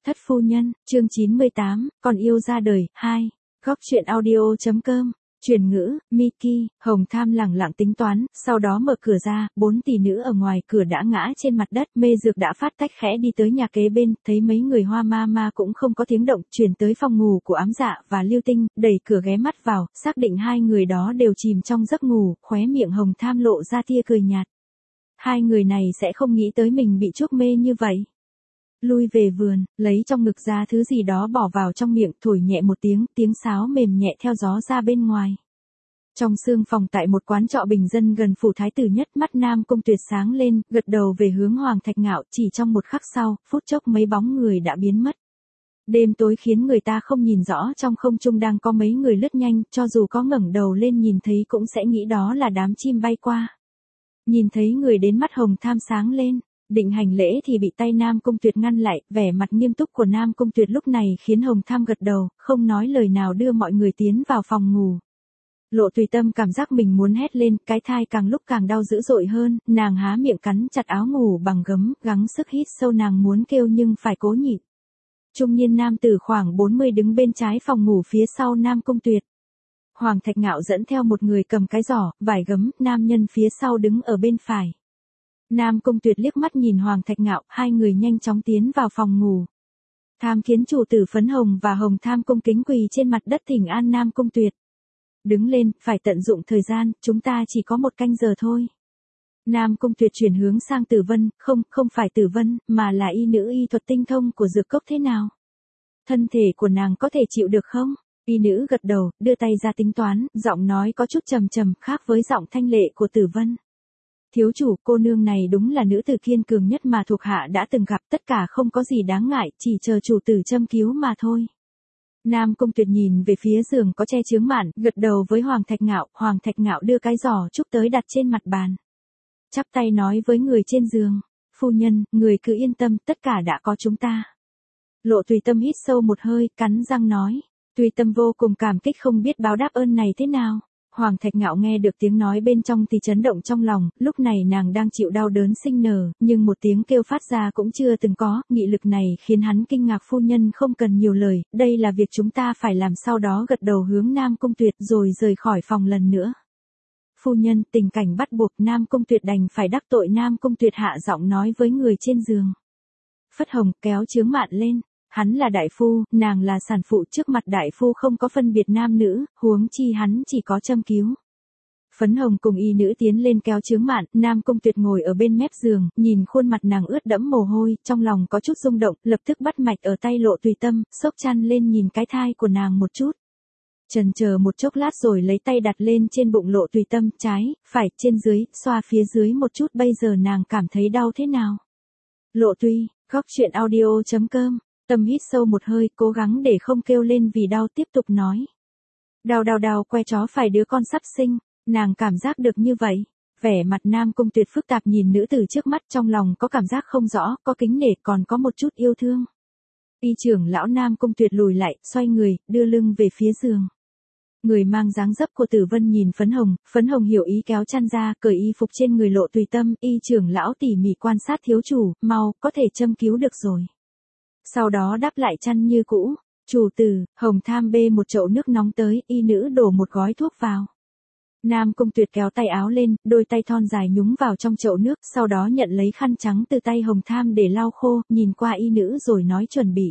Thất phu nhân, chương 98, còn yêu ra đời, 2. Góc truyện audio.com. Truyền ngữ, Miki, Hồng Tham lẳng lặng tính toán, sau đó mở cửa ra, 4 tỷ nữ ở ngoài cửa đã ngã trên mặt đất, mê dược đã phát tách khẽ đi tới nhà kế bên, thấy mấy người Hoa ma cũng không có tiếng động, chuyển tới phòng ngủ của Ám Dạ và Lưu Tinh, đẩy cửa ghé mắt vào, xác định hai người đó đều chìm trong giấc ngủ, khóe miệng Hồng Tham lộ ra tia cười nhạt. Hai người này sẽ không nghĩ tới mình bị chuốc mê như vậy. Lui về vườn, lấy trong ngực ra thứ gì đó bỏ vào trong miệng, thổi nhẹ một tiếng sáo mềm nhẹ theo gió ra bên ngoài. Trong sương phòng tại một quán trọ bình dân gần phủ thái tử nhất, mắt Nam Cung Tuyệt sáng lên, gật đầu về hướng Hoàng Thạch Ngạo, chỉ trong một khắc sau, phút chốc mấy bóng người đã biến mất. Đêm tối khiến người ta không nhìn rõ trong không trung đang có mấy người lướt nhanh, cho dù có ngẩng đầu lên nhìn thấy cũng sẽ nghĩ đó là đám chim bay qua. Nhìn thấy người đến, mắt Hồng Tham sáng lên. Định hành lễ thì bị tay Nam Cung Tuyệt ngăn lại, vẻ mặt nghiêm túc của Nam Cung Tuyệt lúc này khiến Hồng Tham gật đầu, không nói lời nào đưa mọi người tiến vào phòng ngủ. Lộ Tùy Tâm cảm giác mình muốn hét lên, cái thai càng lúc càng đau dữ dội hơn, nàng há miệng cắn chặt áo ngủ bằng gấm, gắng sức hít sâu, nàng muốn kêu nhưng phải cố nhịn. Trung niên nam tử khoảng 40 đứng bên trái phòng ngủ phía sau Nam Cung Tuyệt. Hoàng Thạch Ngạo dẫn theo một người cầm cái giỏ, vải gấm, nam nhân phía sau đứng ở bên phải. Nam Cung Tuyệt liếc mắt nhìn Hoàng Thạch Ngạo, hai người nhanh chóng tiến vào phòng ngủ. Tham kiến chủ tử Phấn Hồng và Hồng Tham cung kính quỳ trên mặt đất thỉnh an Nam Cung Tuyệt. Đứng lên, phải tận dụng thời gian, chúng ta chỉ có 1 canh giờ thôi. Nam Cung Tuyệt chuyển hướng sang Tử Vân, không phải Tử Vân, mà là y nữ y thuật tinh thông của dược cốc thế nào? Thân thể của nàng có thể chịu được không? Y nữ gật đầu, đưa tay ra tính toán, giọng nói có chút trầm trầm, khác với giọng thanh lệ của Tử Vân. Thiếu chủ, cô nương này đúng là nữ tử kiên cường nhất mà thuộc hạ đã từng gặp, tất cả không có gì đáng ngại, chỉ chờ chủ tử châm cứu mà thôi. Nam Cung Tuyệt nhìn về phía giường có che chướng màn, gật đầu với Hoàng Thạch Ngạo đưa cái giỏ trúc tới đặt trên mặt bàn. Chắp tay nói với người trên giường, phu nhân, người cứ yên tâm, tất cả đã có chúng ta. Lộ Tùy Tâm hít sâu một hơi, cắn răng nói, Tùy Tâm vô cùng cảm kích, không biết báo đáp ơn này thế nào. Hoàng Thạch Ngạo nghe được tiếng nói bên trong thì chấn động trong lòng, lúc này nàng đang chịu đau đớn sinh nở, nhưng một tiếng kêu phát ra cũng chưa từng có, nghị lực này khiến hắn kinh ngạc. Phu nhân không cần nhiều lời, đây là việc chúng ta phải làm. Sau đó gật đầu hướng Nam Cung Tuyệt rồi rời khỏi phòng lần nữa. Phu nhân, tình cảnh bắt buộc, Nam Cung Tuyệt đành phải đắc tội. Nam Cung Tuyệt hạ giọng nói với người trên giường. Phất Hồng kéo chướng mạn lên. Hắn là đại phu, nàng là sản phụ, trước mặt đại phu không có phân biệt nam nữ, huống chi hắn chỉ có châm cứu. Phấn Hồng cùng y nữ tiến lên kéo chướng mạn, Nam Cung Tuyệt ngồi ở bên mép giường, nhìn khuôn mặt nàng ướt đẫm mồ hôi, trong lòng có chút rung động, lập tức bắt mạch ở tay Lộ Tùy Tâm, xốc chăn lên nhìn cái thai của nàng một chút. Chần chờ một chốc lát rồi lấy tay đặt lên trên bụng Lộ Tùy Tâm, trái, phải, trên dưới, xoa phía dưới một chút. Bây giờ nàng cảm thấy đau thế nào? Lộ Tùy, góc truyện audio.com. Tâm hít sâu một hơi, cố gắng để không kêu lên vì đau, tiếp tục nói. Đau, que chó phải, đứa con sắp sinh, nàng cảm giác được như vậy. Vẻ mặt Nam Cung Tuyệt phức tạp nhìn nữ tử trước mắt, trong lòng có cảm giác không rõ, có kính nể, còn có một chút yêu thương. Y trưởng lão Nam Cung Tuyệt lùi lại, xoay người, đưa lưng về phía giường. Người mang dáng dấp của Tử Vân nhìn Phấn Hồng hiểu ý kéo chăn ra, cởi y phục trên người Lộ Tùy Tâm. Y trưởng lão tỉ mỉ quan sát, thiếu chủ, mau, có thể châm cứu được rồi. Sau đó đắp lại chăn như cũ. Chủ tử, Hồng Tham bê một chậu nước nóng tới, y nữ đổ một gói thuốc vào. Nam Cung Tuyệt kéo tay áo lên, đôi tay thon dài nhúng vào trong chậu nước, sau đó nhận lấy khăn trắng từ tay Hồng Tham để lau khô, nhìn qua y nữ rồi nói chuẩn bị.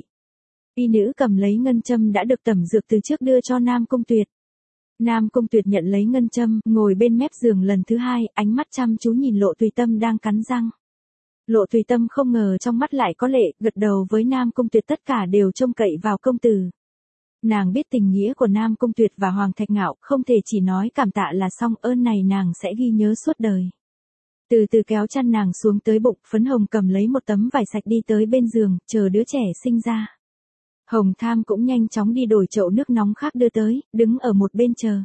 Y nữ cầm lấy ngân châm đã được tẩm dược từ trước đưa cho Nam Cung Tuyệt. Nam Cung Tuyệt nhận lấy ngân châm, ngồi bên mép giường lần thứ hai, ánh mắt chăm chú nhìn Lộ Tùy Tâm đang cắn răng. Lộ Tùy Tâm không ngờ trong mắt lại có lệ, gật đầu với Nam Cung Tuyệt, tất cả đều trông cậy vào công tử. Nàng biết tình nghĩa của Nam Cung Tuyệt và Hoàng Thạch Ngạo, không thể chỉ nói cảm tạ là xong, ơn này nàng sẽ ghi nhớ suốt đời. Từ từ kéo chăn nàng xuống tới bụng, Phấn Hồng cầm lấy một tấm vải sạch đi tới bên giường, chờ đứa trẻ sinh ra. Hồng Tham cũng nhanh chóng đi đổi chậu nước nóng khác đưa tới, đứng ở một bên chờ.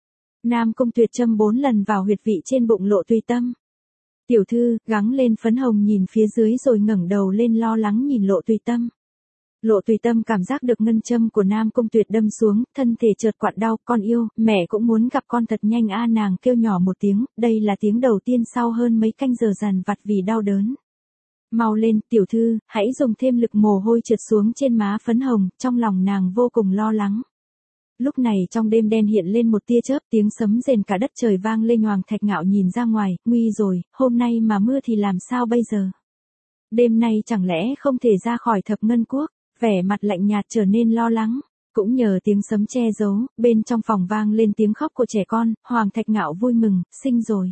Nam Cung Tuyệt châm 4 lần vào huyệt vị trên bụng Lộ Tùy Tâm. Tiểu thư, gắng lên. Phấn Hồng nhìn phía dưới rồi ngẩng đầu lên lo lắng nhìn Lộ Tùy Tâm. Lộ Tùy Tâm cảm giác được ngân châm của Nam Cung Tuyệt đâm xuống, thân thể chợt quặn đau. Con yêu, mẹ cũng muốn gặp con thật nhanh a. Nàng kêu nhỏ một tiếng, đây là tiếng đầu tiên sau hơn mấy canh giờ dằn vặt vì đau đớn. Mau lên, tiểu thư, hãy dùng thêm lực, mồ hôi trượt xuống trên má phấn hồng, trong lòng nàng vô cùng lo lắng. Lúc này trong đêm đen hiện lên một tia chớp, tiếng sấm rền cả đất trời vang lên nhoàng. Thạch Ngạo nhìn ra ngoài, nguy rồi, hôm nay mà mưa thì làm sao bây giờ? Đêm nay chẳng lẽ không thể ra khỏi Thập Ngân Quốc? Vẻ mặt lạnh nhạt trở nên lo lắng. Cũng nhờ tiếng sấm che giấu, bên trong phòng vang lên tiếng khóc của trẻ con. Hoàng Thạch Ngạo vui mừng, sinh rồi.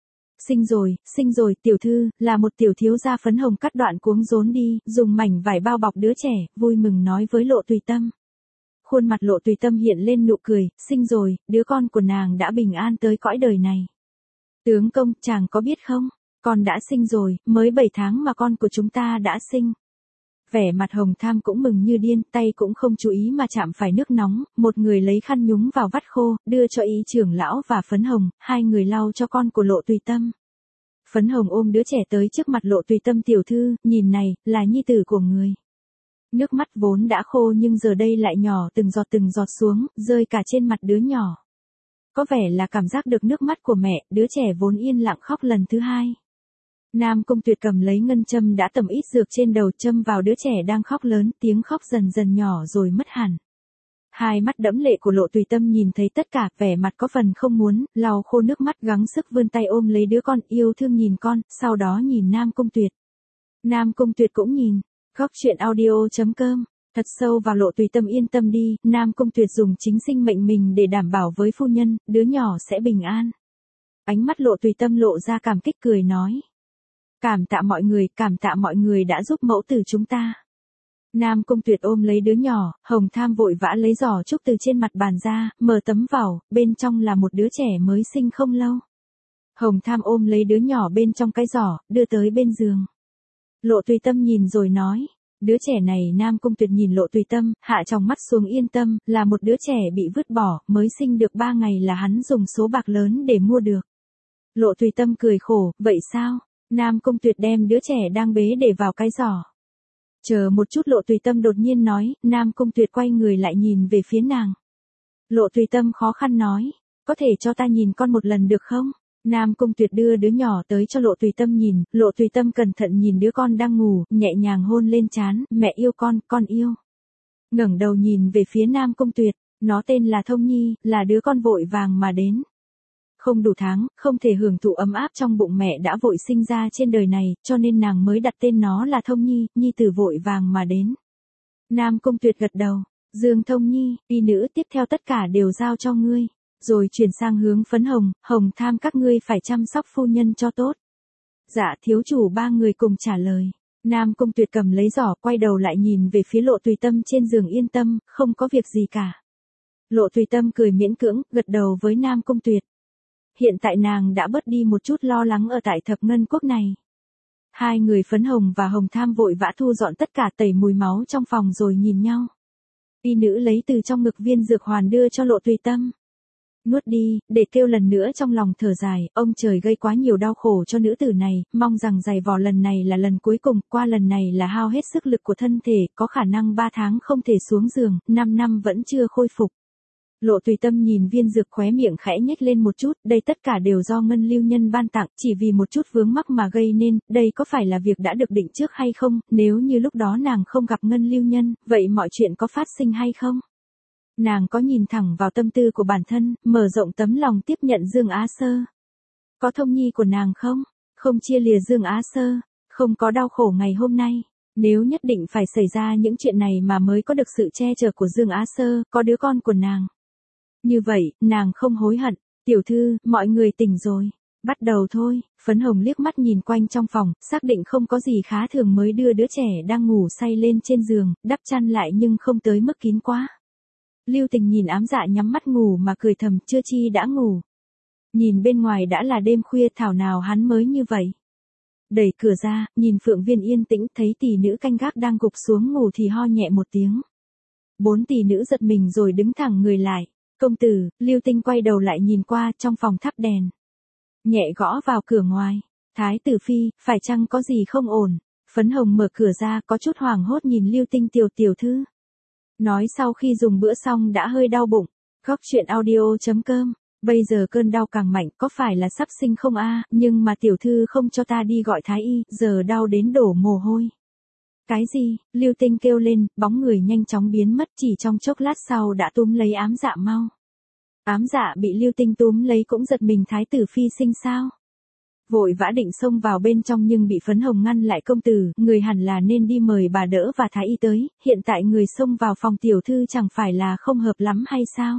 Sinh rồi, tiểu thư, là một tiểu thiếu gia. Phấn hồng cắt đoạn cuống rốn đi, dùng mảnh vải bao bọc đứa trẻ, vui mừng nói với Lộ Tùy Tâm. Khuôn mặt Lộ Tùy Tâm hiện lên nụ cười, sinh rồi, đứa con của nàng đã bình an tới cõi đời này. Tướng công, chàng có biết không, con đã sinh rồi, mới 7 tháng mà con của chúng ta đã sinh. Vẻ mặt Hồng Tham cũng mừng như điên, tay cũng không chú ý mà chạm phải nước nóng, một người lấy khăn nhúng vào vắt khô, đưa cho Y trưởng lão và Phấn Hồng, hai người lau cho con của Lộ Tùy Tâm. Phấn Hồng ôm đứa trẻ tới trước mặt Lộ Tùy Tâm, tiểu thư, nhìn này, là nhi tử của người. Nước mắt vốn đã khô nhưng giờ đây lại nhỏ từng giọt xuống, rơi cả trên mặt đứa nhỏ. Có vẻ là cảm giác được nước mắt của mẹ, đứa trẻ vốn yên lặng khóc lần thứ hai. Nam Cung Tuyệt cầm lấy ngân châm đã tẩm ít dược trên đầu, châm vào đứa trẻ đang khóc lớn, tiếng khóc dần dần nhỏ rồi mất hẳn. Hai mắt đẫm lệ của Lộ Tùy Tâm nhìn thấy tất cả, vẻ mặt có phần không muốn, lau khô nước mắt, gắng sức vươn tay ôm lấy đứa con, yêu thương nhìn con, sau đó nhìn Nam Cung Tuyệt. Nam Cung Tuyệt cũng nhìn. Góc truyện audio.com. Thật sâu vào Lộ Tùy Tâm, yên tâm đi, Nam Cung Tuyệt dùng chính sinh mệnh mình để đảm bảo với phu nhân, đứa nhỏ sẽ bình an. Ánh mắt Lộ Tùy Tâm lộ ra cảm kích, cười nói. Cảm tạ mọi người đã giúp mẫu tử chúng ta. Nam Cung Tuyệt ôm lấy đứa nhỏ, Hồng Tham vội vã lấy giỏ trúc từ trên mặt bàn ra, mở tấm vào, bên trong là một đứa trẻ mới sinh không lâu. Hồng Tham ôm lấy đứa nhỏ bên trong cái giỏ, đưa tới bên giường. Lộ Tùy Tâm nhìn rồi nói, đứa trẻ này. Nam Cung Tuyệt nhìn Lộ Tùy Tâm, hạ tròng mắt xuống, yên tâm, là một đứa trẻ bị vứt bỏ, mới sinh được 3 ngày là hắn dùng số bạc lớn để mua được. Lộ Tùy Tâm cười khổ, vậy sao? Nam Cung Tuyệt đem đứa trẻ đang bế để vào cái giỏ. Chờ một chút, Lộ Tùy Tâm đột nhiên nói. Nam Cung Tuyệt quay người lại nhìn về phía nàng. Lộ Tùy Tâm khó khăn nói, có thể cho ta nhìn con một lần được không? Nam Cung Tuyệt đưa đứa nhỏ tới cho Lộ Tùy Tâm nhìn, Lộ Tùy Tâm cẩn thận nhìn đứa con đang ngủ, nhẹ nhàng hôn lên trán, mẹ yêu con yêu. Ngẩng đầu nhìn về phía Nam Cung Tuyệt, nó tên là Thông Nhi, là đứa con vội vàng mà đến. Không đủ tháng, không thể hưởng thụ ấm áp trong bụng mẹ đã vội sinh ra trên đời này, cho nên nàng mới đặt tên nó là Thông Nhi, nhi tử vội vàng mà đến. Nam Cung Tuyệt gật đầu, Dương Thông Nhi, y nữ tiếp theo tất cả đều giao cho ngươi. Rồi chuyển sang hướng Phấn Hồng, Hồng Tham, các ngươi phải chăm sóc phu nhân cho tốt. Dạ thiếu chủ, 3 người cùng trả lời. Nam Cung Tuyệt cầm lấy giỏ, quay đầu lại nhìn về phía Lộ Tùy Tâm trên giường, yên tâm, không có việc gì cả. Lộ Tùy Tâm cười miễn cưỡng, gật đầu với Nam Cung Tuyệt. Hiện tại nàng đã bớt đi một chút lo lắng ở tại Thập Ngân Quốc này. Hai người Phấn Hồng và Hồng Tham vội vã thu dọn tất cả, tẩy mùi máu trong phòng rồi nhìn nhau. Y nữ lấy từ trong ngực viên dược hoàn đưa cho Lộ Tùy Tâm. Nuốt đi, để kêu lần nữa trong lòng thở dài, ông trời gây quá nhiều đau khổ cho nữ tử này, mong rằng giày vò lần này là lần cuối cùng, qua lần này là hao hết sức lực của thân thể, có khả năng 3 tháng không thể xuống giường, 5 năm vẫn chưa khôi phục. Lộ Tùy Tâm nhìn viên dược, khóe miệng khẽ nhếch lên một chút, đây tất cả đều do Ngân Lưu Nhân ban tặng, chỉ vì một chút vướng mắc mà gây nên, đây có phải là việc đã được định trước hay không, nếu như lúc đó nàng không gặp Ngân Lưu Nhân, vậy mọi chuyện có phát sinh hay không? Nàng có nhìn thẳng vào tâm tư của bản thân, mở rộng tấm lòng tiếp nhận Dương Á Sơ. Có Thông Nhi của nàng không? Không chia lìa Dương Á Sơ, không có đau khổ ngày hôm nay. Nếu nhất định phải xảy ra những chuyện này mà mới có được sự che chở của Dương Á Sơ, có đứa con của nàng. Như vậy, nàng không hối hận. Tiểu thư, mọi người tỉnh rồi. Bắt đầu thôi. Phấn Hồng liếc mắt nhìn quanh trong phòng, xác định không có gì khá thường mới đưa đứa trẻ đang ngủ say lên trên giường, đắp chăn lại nhưng không tới mức kín quá. Lưu Tình nhìn ám dạ nhắm mắt ngủ mà cười thầm, chưa chi đã ngủ. Nhìn bên ngoài đã là đêm khuya, thảo nào hắn mới như vậy. Đẩy cửa ra, nhìn Phượng Viên yên tĩnh, thấy tỷ nữ canh gác đang gục xuống ngủ thì ho nhẹ một tiếng. 4 tỷ nữ giật mình rồi đứng thẳng người lại. Công tử, Lưu Tinh quay đầu lại nhìn qua, trong phòng thắp đèn. Nhẹ gõ vào cửa ngoài. Thái tử phi, phải chăng có gì không ổn? Phấn Hồng mở cửa ra, có chút hoảng hốt nhìn Lưu Tinh, tiểu thư. Nói sau khi dùng bữa xong đã hơi đau bụng. Góc truyện audio.com Bây giờ cơn đau càng mạnh, có phải là sắp sinh không a? Nhưng mà tiểu thư không cho ta đi gọi thái y, giờ đau đến đổ mồ hôi. Cái gì? Lưu Tinh kêu lên, bóng người nhanh chóng biến mất, chỉ trong chốc lát sau đã túm lấy Ám Dạ mau. Ám Dạ bị Lưu Tinh túm lấy cũng giật mình, thái tử phi sinh sao? Vội vã định xông vào bên trong nhưng bị Phấn Hồng ngăn lại. Công tử, người hẳn là nên đi mời bà đỡ và thái y tới, hiện tại người xông vào phòng tiểu thư chẳng phải là không hợp lắm hay sao?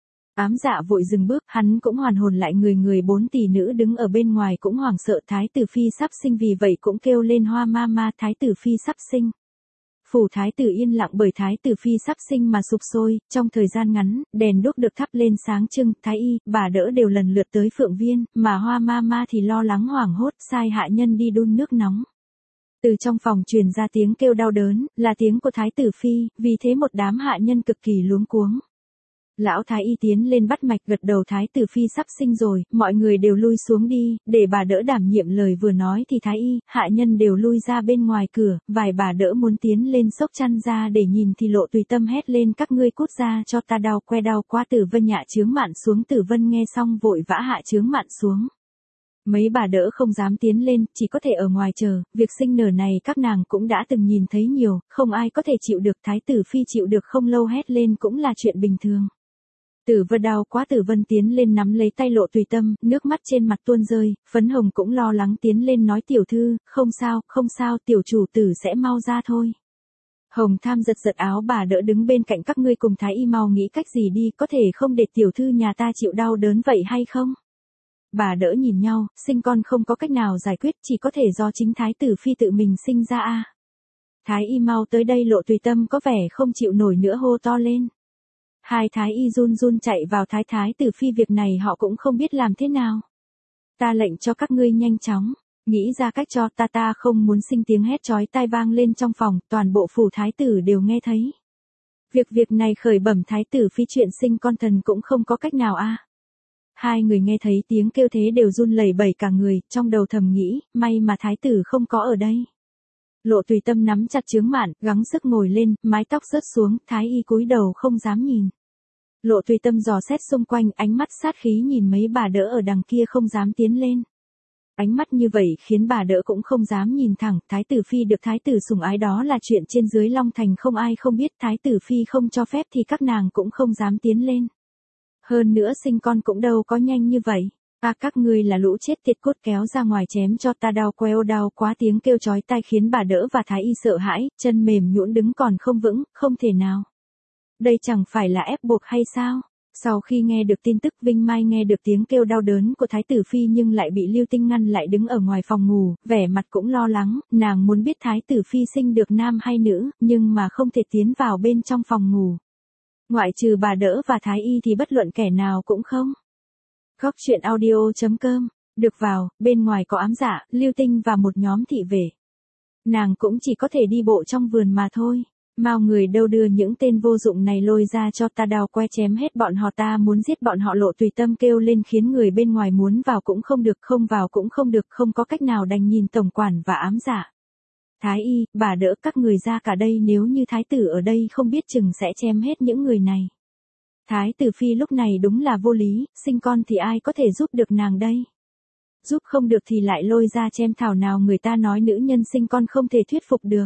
Ám Dạ vội dừng bước, hắn cũng hoàn hồn lại. Người 4 tỷ nữ đứng ở bên ngoài cũng hoảng sợ, thái tử phi sắp sinh, vì vậy cũng kêu lên hoa ma ma, thái tử phi sắp sinh. Phủ thái tử yên lặng bởi thái tử phi sắp sinh mà sụp sôi, trong thời gian ngắn, đèn đuốc được thắp lên sáng trưng, thái y, bà đỡ đều lần lượt tới Phượng Viên, mà hoa ma ma thì lo lắng hoảng hốt, sai hạ nhân đi đun nước nóng. Từ trong phòng truyền ra tiếng kêu đau đớn, là tiếng của thái tử phi, vì thế một đám hạ nhân cực kỳ luống cuống. Lão thái y tiến lên bắt mạch, gật đầu, thái tử phi sắp sinh rồi, mọi người đều lui xuống đi, để bà đỡ đảm nhiệm. Lời vừa nói thì thái y, hạ nhân đều lui ra bên ngoài cửa, vài bà đỡ muốn tiến lên xốc chăn ra để nhìn thì Lộ Tùy Tâm hét lên, các ngươi cút ra cho ta, đau que đau quá. Tử Vân nhạ chướng mạn xuống. Tử Vân nghe xong vội vã hạ chướng mạn xuống. Mấy bà đỡ không dám tiến lên, chỉ có thể ở ngoài chờ, việc sinh nở này các nàng cũng đã từng nhìn thấy nhiều, không ai có thể chịu được. Thái tử phi chịu được không lâu hét lên cũng là chuyện bình thường. Tử Vân đau quá. Tử Vân tiến lên nắm lấy tay Lộ Tùy Tâm, nước mắt trên mặt tuôn rơi. Phấn Hồng cũng lo lắng tiến lên nói, tiểu thư, không sao, tiểu chủ tử sẽ mau ra thôi. Hồng Tham giật giật áo bà đỡ đứng bên cạnh, các ngươi cùng thái y mau nghĩ cách gì đi, có thể không để tiểu thư nhà ta chịu đau đớn vậy hay không? Bà đỡ nhìn nhau, sinh con không có cách nào giải quyết, chỉ có thể do chính thái tử phi tự mình sinh ra a. Thái y mau tới đây. Lộ Tùy Tâm có vẻ không chịu nổi nữa hô to lên. Hai thái y run run chạy vào. Thái tử phi, việc này họ cũng không biết làm thế nào. Ta lệnh cho các ngươi nhanh chóng nghĩ ra cách cho ta không muốn sinh. Tiếng hét chói tai vang lên trong phòng, toàn bộ phủ thái tử đều nghe thấy. Việc này khởi bẩm thái tử phi, chuyện sinh con thần cũng không có cách nào a. Hai người nghe thấy tiếng kêu thế đều run lẩy bẩy cả người, trong đầu thầm nghĩ, may mà thái tử không có ở đây. Lộ Tùy Tâm nắm chặt chướng mạn, gắng sức ngồi lên, mái tóc rớt xuống, thái y cúi đầu không dám nhìn. Lộ Tùy Tâm dò xét xung quanh, ánh mắt sát khí nhìn mấy bà đỡ ở đằng kia không dám tiến lên. Ánh mắt như vậy khiến bà đỡ cũng không dám nhìn thẳng. Thái tử phi được thái tử sủng ái đó là chuyện trên dưới Long Thành không ai không biết, thái tử phi không cho phép thì các nàng cũng không dám tiến lên. Hơn nữa sinh con cũng đâu có nhanh như vậy. Các ngươi là lũ chết tiệt, cốt kéo ra ngoài chém cho ta, đau queo đau quá. Tiếng kêu chói tai khiến bà đỡ và thái y sợ hãi, chân mềm nhũn đứng còn không vững, không thể nào. Đây chẳng phải là ép buộc hay sao? Sau khi nghe được tin tức, Vinh Mai nghe được tiếng kêu đau đớn của thái tử phi nhưng lại bị Lưu Tinh ngăn lại, đứng ở ngoài phòng ngủ, vẻ mặt cũng lo lắng, nàng muốn biết thái tử phi sinh được nam hay nữ, nhưng mà không thể tiến vào bên trong phòng ngủ. Ngoại trừ bà đỡ và thái y thì bất luận kẻ nào cũng không. Góc truyện audio.com, được vào, bên ngoài có Ám Dạ, Lưu Tinh và một nhóm thị vệ. Nàng cũng chỉ có thể đi bộ trong vườn mà thôi. Mau người đâu đưa những tên vô dụng này lôi ra cho ta, đao que chém hết bọn họ, ta muốn giết bọn họ. Lộ Tùy Tâm kêu lên khiến người bên ngoài muốn vào cũng không được, không vào cũng không được, không có cách nào đành nhìn tổng quản và Ám Dạ. Thái y, bà đỡ, các người ra cả đây, nếu như thái tử ở đây không biết chừng sẽ chém hết những người này. Thái tử phi lúc này đúng là vô lý, sinh con thì ai có thể giúp được nàng đây? Giúp không được thì lại lôi ra chém, thảo nào người ta nói nữ nhân sinh con không thể thuyết phục được.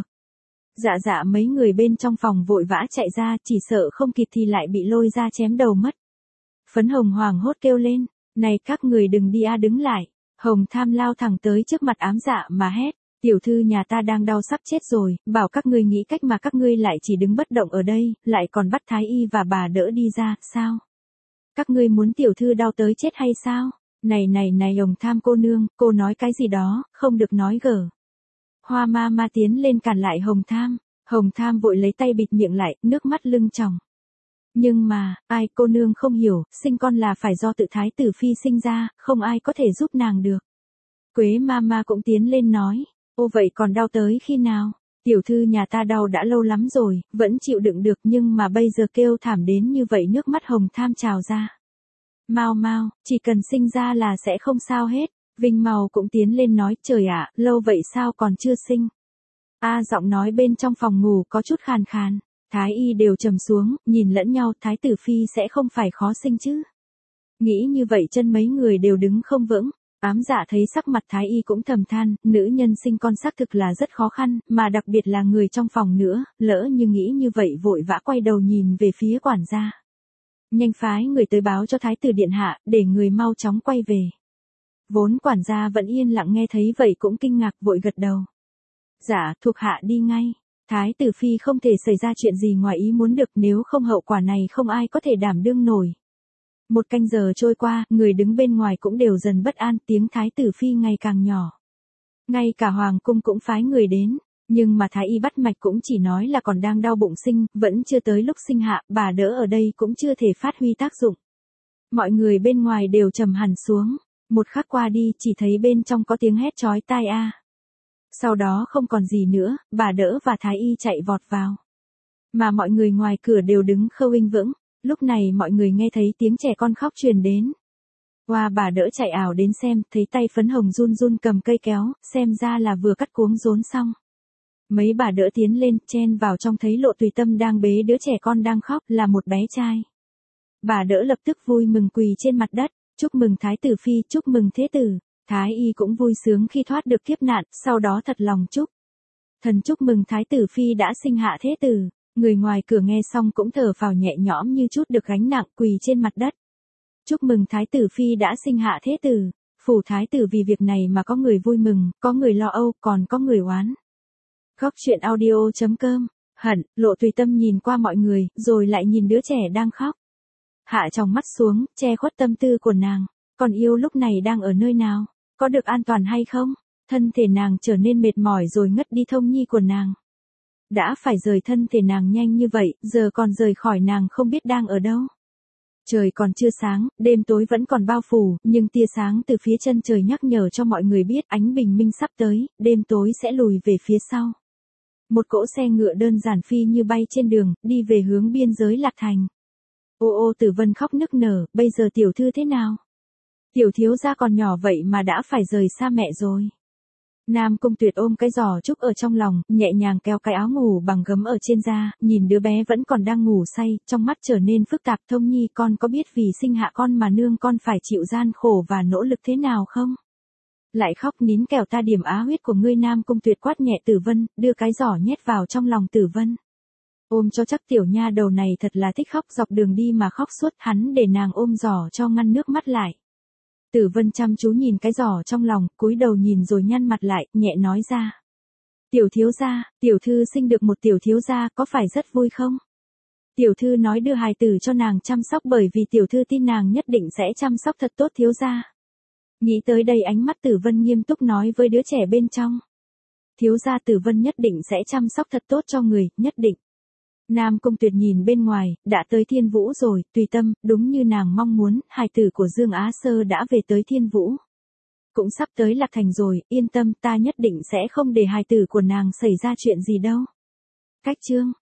Dạ mấy người bên trong phòng vội vã chạy ra, chỉ sợ không kịp thì lại bị lôi ra chém đầu mất. Phấn Hồng hoảng hốt kêu lên, này các người đừng đi đứng lại. Hồng Tham lao thẳng tới trước mặt Ám Dạ mà hét, tiểu thư nhà ta đang đau sắp chết rồi, bảo các ngươi nghĩ cách mà các ngươi lại chỉ đứng bất động ở đây, lại còn bắt thái y và bà đỡ đi ra, sao? Các ngươi muốn tiểu thư đau tới chết hay sao? Này Hồng Tham cô nương, cô nói cái gì đó, không được nói gở. Hoa ma ma tiến lên cản lại Hồng Tham. Hồng Tham vội lấy tay bịt miệng lại, nước mắt lưng tròng. Nhưng mà, ai cô nương không hiểu, sinh con là phải do tự thái tử phi sinh ra, không ai có thể giúp nàng được. Quế ma ma cũng tiến lên nói, ô vậy còn đau tới khi nào? Tiểu thư nhà ta đau đã lâu lắm rồi, vẫn chịu đựng được, nhưng mà bây giờ kêu thảm đến như vậy. Nước mắt Hồng Tham trào ra. Mau, chỉ cần sinh ra là sẽ không sao hết. Vinh Màu cũng tiến lên nói, trời ạ, lâu vậy sao còn chưa sinh? Giọng nói bên trong phòng ngủ có chút khàn khàn. Thái y đều trầm xuống, nhìn lẫn nhau, thái tử phi sẽ không phải khó sinh chứ? Nghĩ như vậy chân mấy người đều đứng không vững. Ám Dạ thấy sắc mặt Thái Y cũng thầm than, nữ nhân sinh con xác thực là rất khó khăn, mà đặc biệt là người trong phòng nữa, lỡ như nghĩ như vậy vội vã quay đầu nhìn về phía quản gia. Nhanh phái người tới báo cho Thái tử điện hạ, để người mau chóng quay về. Vốn quản gia vẫn yên lặng nghe thấy vậy cũng kinh ngạc vội gật đầu. Dạ, thuộc hạ đi ngay. Thái tử phi không thể xảy ra chuyện gì ngoài ý muốn được, nếu không hậu quả này không ai có thể đảm đương nổi. Một canh giờ trôi qua, người đứng bên ngoài cũng đều dần bất an, tiếng Thái tử phi ngày càng nhỏ. Ngay cả hoàng cung cũng phái người đến, nhưng mà Thái y bắt mạch cũng chỉ nói là còn đang đau bụng sinh, vẫn chưa tới lúc sinh hạ, bà đỡ ở đây cũng chưa thể phát huy tác dụng. Mọi người bên ngoài đều trầm hẳn xuống, một khắc qua đi chỉ thấy bên trong có tiếng hét chói tai a. Sau đó không còn gì nữa, bà đỡ và Thái y chạy vọt vào. Mà mọi người ngoài cửa đều đứng khâu in vững. Lúc này mọi người nghe thấy tiếng trẻ con khóc truyền đến. Hoa bà đỡ chạy ảo đến xem, thấy tay phấn hồng run run cầm cây kéo, xem ra là vừa cắt cuống rốn xong. Mấy bà đỡ tiến lên, chen vào trong thấy Lộ Tùy Tâm đang bế đứa trẻ con đang khóc, là một bé trai. Bà đỡ lập tức vui mừng quỳ trên mặt đất, chúc mừng Thái tử phi, chúc mừng thế tử. Thái y cũng vui sướng khi thoát được kiếp nạn, sau đó thật lòng chúc. Thần chúc mừng Thái tử phi đã sinh hạ thế tử. Người ngoài cửa nghe xong cũng thở phào nhẹ nhõm như chút được gánh nặng, quỳ trên mặt đất. Chúc mừng Thái tử phi đã sinh hạ thế tử. Phủ Thái tử vì việc này mà có người vui mừng, có người lo âu, còn có người oán. Góc truyện audio.com. Hận, Lộ Tùy Tâm nhìn qua mọi người, rồi lại nhìn đứa trẻ đang khóc. Hạ tròng mắt xuống, che khuất tâm tư của nàng. Còn yêu lúc này đang ở nơi nào? Có được an toàn hay không? Thân thể nàng trở nên mệt mỏi rồi ngất đi. Thông nhi của nàng đã phải rời thân thể nàng nhanh như vậy, giờ còn rời khỏi nàng không biết đang ở đâu. Trời còn chưa sáng, đêm tối vẫn còn bao phủ, nhưng tia sáng từ phía chân trời nhắc nhở cho mọi người biết ánh bình minh sắp tới, đêm tối sẽ lùi về phía sau. Một cỗ xe ngựa đơn giản phi như bay trên đường, đi về hướng biên giới Lạc Thành. Ô ô Tử Vân khóc nức nở, bây giờ tiểu thư thế nào? Tiểu thiếu gia còn nhỏ vậy mà đã phải rời xa mẹ rồi. Nam Cung Tuyệt ôm cái giỏ trúc ở trong lòng, nhẹ nhàng kéo cái áo ngủ bằng gấm ở trên da, nhìn đứa bé vẫn còn đang ngủ say, trong mắt trở nên phức tạp. Thông nhi, con có biết vì sinh hạ con mà nương con phải chịu gian khổ và nỗ lực thế nào không? Lại khóc nín kẻo ta điểm á huyết của ngươi. Nam Cung Tuyệt quát nhẹ Tử Vân, đưa cái giỏ nhét vào trong lòng Tử Vân. Ôm cho chắc tiểu nha đầu này thật là thích khóc, dọc đường đi mà khóc suốt, hắn để nàng ôm giỏ cho ngăn nước mắt lại. Tử Vân chăm chú nhìn cái giỏ trong lòng, cúi đầu nhìn rồi nhăn mặt lại, nhẹ nói ra. Tiểu thiếu gia, tiểu thư sinh được một tiểu thiếu gia, có phải rất vui không? Tiểu thư nói đưa hài tử cho nàng chăm sóc bởi vì tiểu thư tin nàng nhất định sẽ chăm sóc thật tốt thiếu gia. Nghĩ tới đây ánh mắt Tử Vân nghiêm túc nói với đứa trẻ bên trong. Thiếu gia, Tử Vân nhất định sẽ chăm sóc thật tốt cho người, nhất định. Nam Cung Tuyệt nhìn bên ngoài, đã tới Thiên Vũ rồi. Tùy Tâm, đúng như nàng mong muốn, hài tử của Dương Á Sơ đã về tới Thiên Vũ. Cũng sắp tới Lạc Thành rồi, yên tâm, ta nhất định sẽ không để hài tử của nàng xảy ra chuyện gì đâu. Cách chương